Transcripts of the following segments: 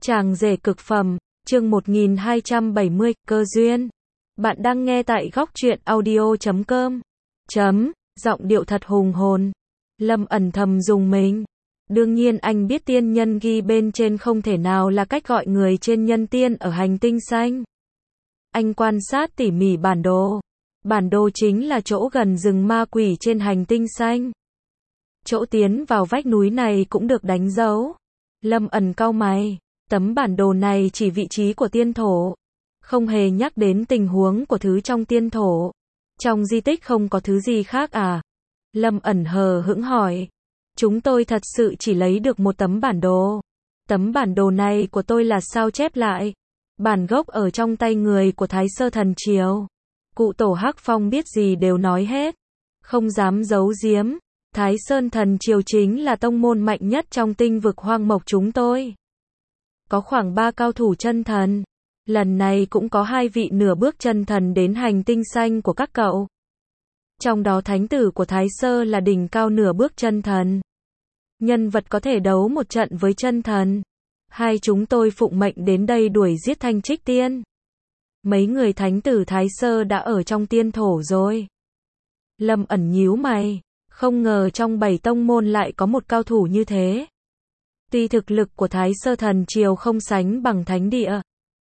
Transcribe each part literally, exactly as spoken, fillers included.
Chàng rể cực phẩm, chương một nghìn hai trăm bảy mươi, cơ duyên. Bạn đang nghe tại góc truyện audio chấm com. Chấm, giọng điệu thật hùng hồn. Lâm ẩn thầm dùng mình. Đương nhiên anh biết tiên nhân ghi bên trên không thể nào là cách gọi người trên nhân tiên ở hành tinh xanh. Anh quan sát tỉ mỉ bản đồ. Bản đồ chính là chỗ gần rừng ma quỷ trên hành tinh xanh. Chỗ tiến vào vách núi này cũng được đánh dấu. Lâm ẩn cau mày. Tấm bản đồ này chỉ vị trí của tiên thổ. Không hề nhắc đến tình huống của thứ trong tiên thổ. Trong di tích không có thứ gì khác à? Lâm ẩn hờ hững hỏi. Chúng tôi thật sự chỉ lấy được một tấm bản đồ. Tấm bản đồ này của tôi là sao chép lại. Bản gốc ở trong tay người của Thái Sơ Thần Triều. Cụ tổ Hắc Phong biết gì đều nói hết. Không dám giấu giếm. Thái Sơn Thần Triều chính là tông môn mạnh nhất trong tinh vực hoang mộc chúng tôi. Có khoảng ba cao thủ chân thần. Lần này cũng có hai vị nửa bước chân thần đến hành tinh xanh của các cậu. Trong đó thánh tử của Thái Sơ là đỉnh cao nửa bước chân thần. Nhân vật có thể đấu một trận với chân thần. Hai chúng tôi phụng mệnh đến đây đuổi giết Thanh Trích Tiên. Mấy người thánh tử Thái Sơ đã ở trong tiên thổ rồi. Lâm ẩn nhíu mày. Không ngờ trong bảy tông môn lại có một cao thủ như thế. Tuy thực lực của Thái Sơ Thần Triều không sánh bằng thánh địa,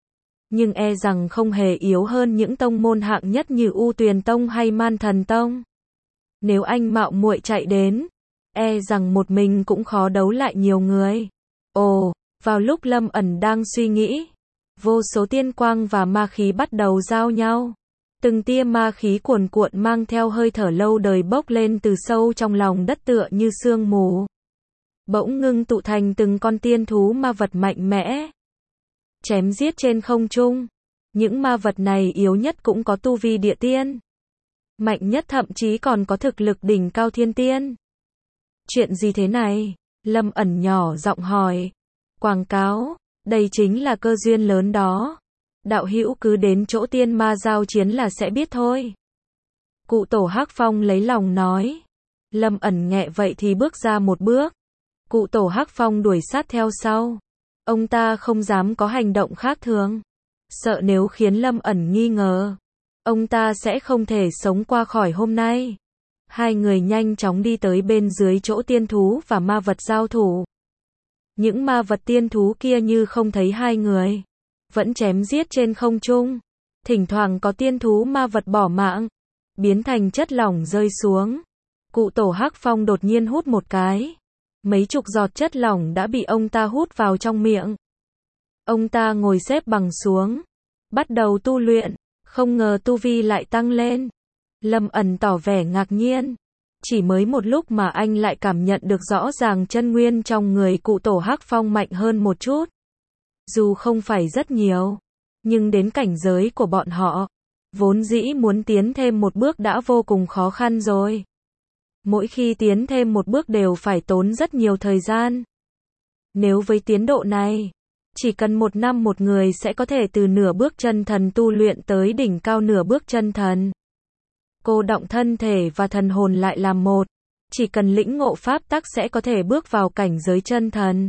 nhưng e rằng không hề yếu hơn những tông môn hạng nhất như U Tuyền Tông hay Man Thần Tông. Nếu anh mạo muội chạy đến, e rằng một mình cũng khó đấu lại nhiều người. Ồ, vào lúc Lâm ẩn đang suy nghĩ, vô số tiên quang và ma khí bắt đầu giao nhau. Từng tia ma khí cuồn cuộn mang theo hơi thở lâu đời bốc lên từ sâu trong lòng đất tựa như sương mù. Bỗng ngưng tụ thành từng con tiên thú ma vật mạnh mẽ. Chém giết trên không trung. Những ma vật này yếu nhất cũng có tu vi địa tiên. Mạnh nhất thậm chí còn có thực lực đỉnh cao thiên tiên. Chuyện gì thế này? Lâm ẩn nhỏ giọng hỏi. Quảng cáo, đây chính là cơ duyên lớn đó. Đạo hữu cứ đến chỗ tiên ma giao chiến là sẽ biết thôi. Cụ tổ Hắc Phong lấy lòng nói. Lâm ẩn nghe vậy thì bước ra một bước. Cụ tổ Hắc Phong đuổi sát theo sau. Ông ta không dám có hành động khác thường. Sợ nếu khiến Lâm ẩn nghi ngờ, ông ta sẽ không thể sống qua khỏi hôm nay. Hai người nhanh chóng đi tới bên dưới chỗ tiên thú và ma vật giao thủ. Những ma vật tiên thú kia như không thấy hai người. Vẫn chém giết trên không trung. Thỉnh thoảng có tiên thú ma vật bỏ mạng. Biến thành chất lỏng rơi xuống. Cụ tổ Hắc Phong đột nhiên hút một cái. Mấy chục giọt chất lỏng đã bị ông ta hút vào trong miệng. Ông ta ngồi xếp bằng xuống. Bắt đầu tu luyện. Không ngờ tu vi lại tăng lên. Lâm ẩn tỏ vẻ ngạc nhiên. Chỉ mới một lúc mà anh lại cảm nhận được rõ ràng chân nguyên trong người cụ tổ Hắc Phong mạnh hơn một chút. Dù không phải rất nhiều. Nhưng đến cảnh giới của bọn họ, vốn dĩ muốn tiến thêm một bước đã vô cùng khó khăn rồi. Mỗi khi tiến thêm một bước đều phải tốn rất nhiều thời gian. Nếu với tiến độ này, chỉ cần một năm một người sẽ có thể từ nửa bước chân thần tu luyện tới đỉnh cao nửa bước chân thần. Cô động thân thể và thần hồn lại làm một. Chỉ cần lĩnh ngộ pháp tắc sẽ có thể bước vào cảnh giới chân thần.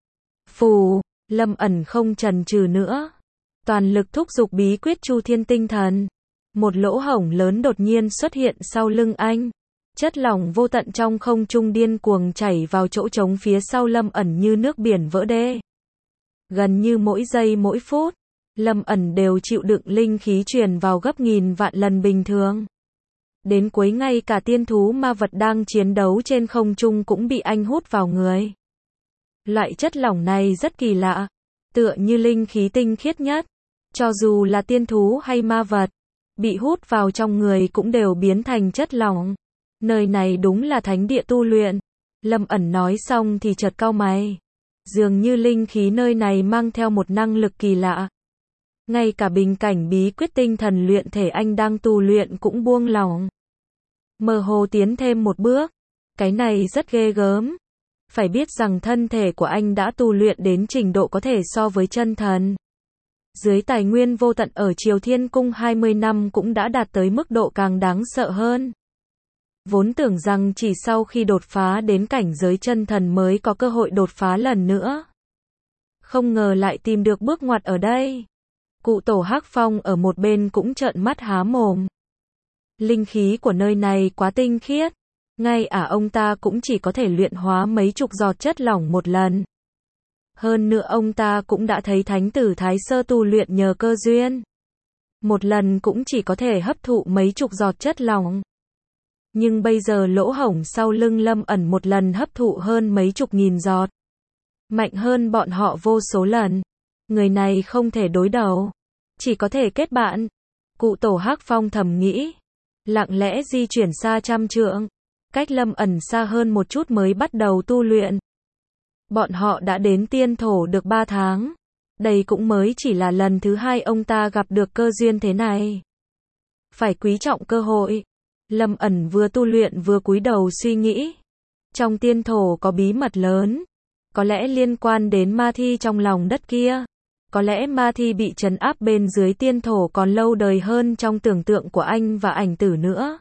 Phù, Lâm ẩn không chần chừ nữa. Toàn lực thúc giục bí quyết Chu Thiên Tinh Thần. Một lỗ hổng lớn đột nhiên xuất hiện sau lưng anh. Chất lỏng vô tận trong không trung điên cuồng chảy vào chỗ trống phía sau Lâm ẩn như nước biển vỡ đê. Gần như mỗi giây mỗi phút, Lâm ẩn đều chịu đựng linh khí truyền vào gấp nghìn vạn lần bình thường. Đến cuối ngay cả tiên thú ma vật đang chiến đấu trên không trung cũng bị anh hút vào người. Loại chất lỏng này rất kỳ lạ, tựa như linh khí tinh khiết nhất. Cho dù là tiên thú hay ma vật, bị hút vào trong người cũng đều biến thành chất lỏng. Nơi này đúng là thánh địa tu luyện. Lâm ẩn nói xong thì chợt cau mày. Dường như linh khí nơi này mang theo một năng lực kỳ lạ. Ngay cả bình cảnh bí quyết tinh thần luyện thể anh đang tu luyện cũng buông lỏng. Mơ hồ tiến thêm một bước. Cái này rất ghê gớm. Phải biết rằng thân thể của anh đã tu luyện đến trình độ có thể so với chân thần. Dưới tài nguyên vô tận ở Triều Thiên Cung hai mươi năm cũng đã đạt tới mức độ càng đáng sợ hơn. Vốn tưởng rằng chỉ sau khi đột phá đến cảnh giới chân thần mới có cơ hội đột phá lần nữa. không ngờ lại tìm được bước ngoặt ở đây. Cụ Tổ Hắc Phong ở một bên cũng trợn mắt há mồm. Linh khí của nơi này quá tinh khiết, ngay ả ông ta cũng chỉ có thể luyện hóa mấy chục giọt chất lỏng một lần. Hơn nữa ông ta cũng đã thấy thánh tử Thái Sơ tu luyện nhờ cơ duyên. Một lần cũng chỉ có thể hấp thụ mấy chục giọt chất lỏng. Nhưng bây giờ lỗ hổng sau lưng Lâm ẩn một lần hấp thụ hơn mấy chục nghìn giọt. Mạnh hơn bọn họ vô số lần. Người này không thể đối đầu. Chỉ có thể kết bạn. Cụ Tổ Hắc Phong thầm nghĩ. Lặng lẽ di chuyển xa trăm trượng. Cách Lâm ẩn xa hơn một chút mới bắt đầu tu luyện. Bọn họ đã đến tiên thổ được ba tháng. Đây cũng mới chỉ là lần thứ hai ông ta gặp được cơ duyên thế này. Phải quý trọng cơ hội. Lâm ẩn vừa tu luyện vừa cúi đầu suy nghĩ. Trong tiên thổ có bí mật lớn. Có lẽ liên quan đến ma thi trong lòng đất kia. Có lẽ ma thi bị trấn áp bên dưới tiên thổ còn lâu đời hơn trong tưởng tượng của anh và ảnh tử nữa.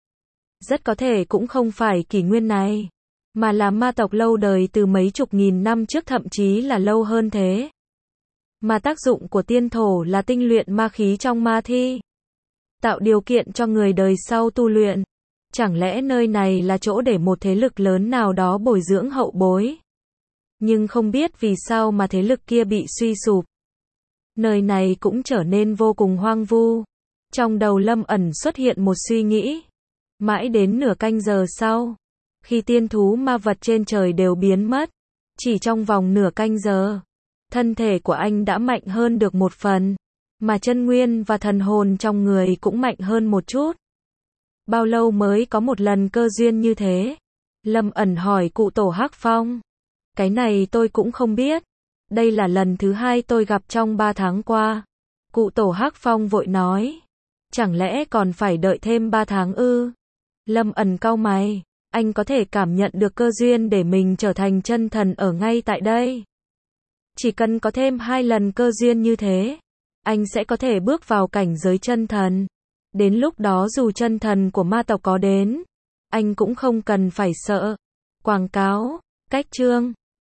Rất có thể cũng không phải kỷ nguyên này, mà là ma tộc lâu đời từ mấy chục nghìn năm trước, thậm chí là lâu hơn thế. Mà tác dụng của tiên thổ là tinh luyện ma khí trong ma thi, tạo điều kiện cho người đời sau tu luyện. Chẳng lẽ nơi này là chỗ để một thế lực lớn nào đó bồi dưỡng hậu bối? Nhưng không biết vì sao mà thế lực kia bị suy sụp. Nơi này cũng trở nên vô cùng hoang vu. Trong đầu Lâm ẩn xuất hiện một suy nghĩ. Mãi đến nửa canh giờ sau, khi tiên thú ma vật trên trời đều biến mất, chỉ trong vòng nửa canh giờ, thân thể của anh đã mạnh hơn được một phần, mà chân nguyên và thần hồn trong người cũng mạnh hơn một chút. Bao lâu mới có một lần cơ duyên như thế? Lâm ẩn hỏi cụ Tổ Hắc Phong. Cái này tôi cũng không biết. Đây là lần thứ hai tôi gặp trong ba tháng qua. Cụ Tổ Hắc Phong vội nói. Chẳng lẽ còn phải đợi thêm ba tháng ư? Lâm ẩn cau mày. Anh có thể cảm nhận được cơ duyên để mình trở thành chân thần ở ngay tại đây. Chỉ cần có thêm hai lần cơ duyên như thế, anh sẽ có thể bước vào cảnh giới chân thần. Đến lúc đó dù chân thần của ma tộc có đến, anh cũng không cần phải sợ. Quảng cáo, cách chương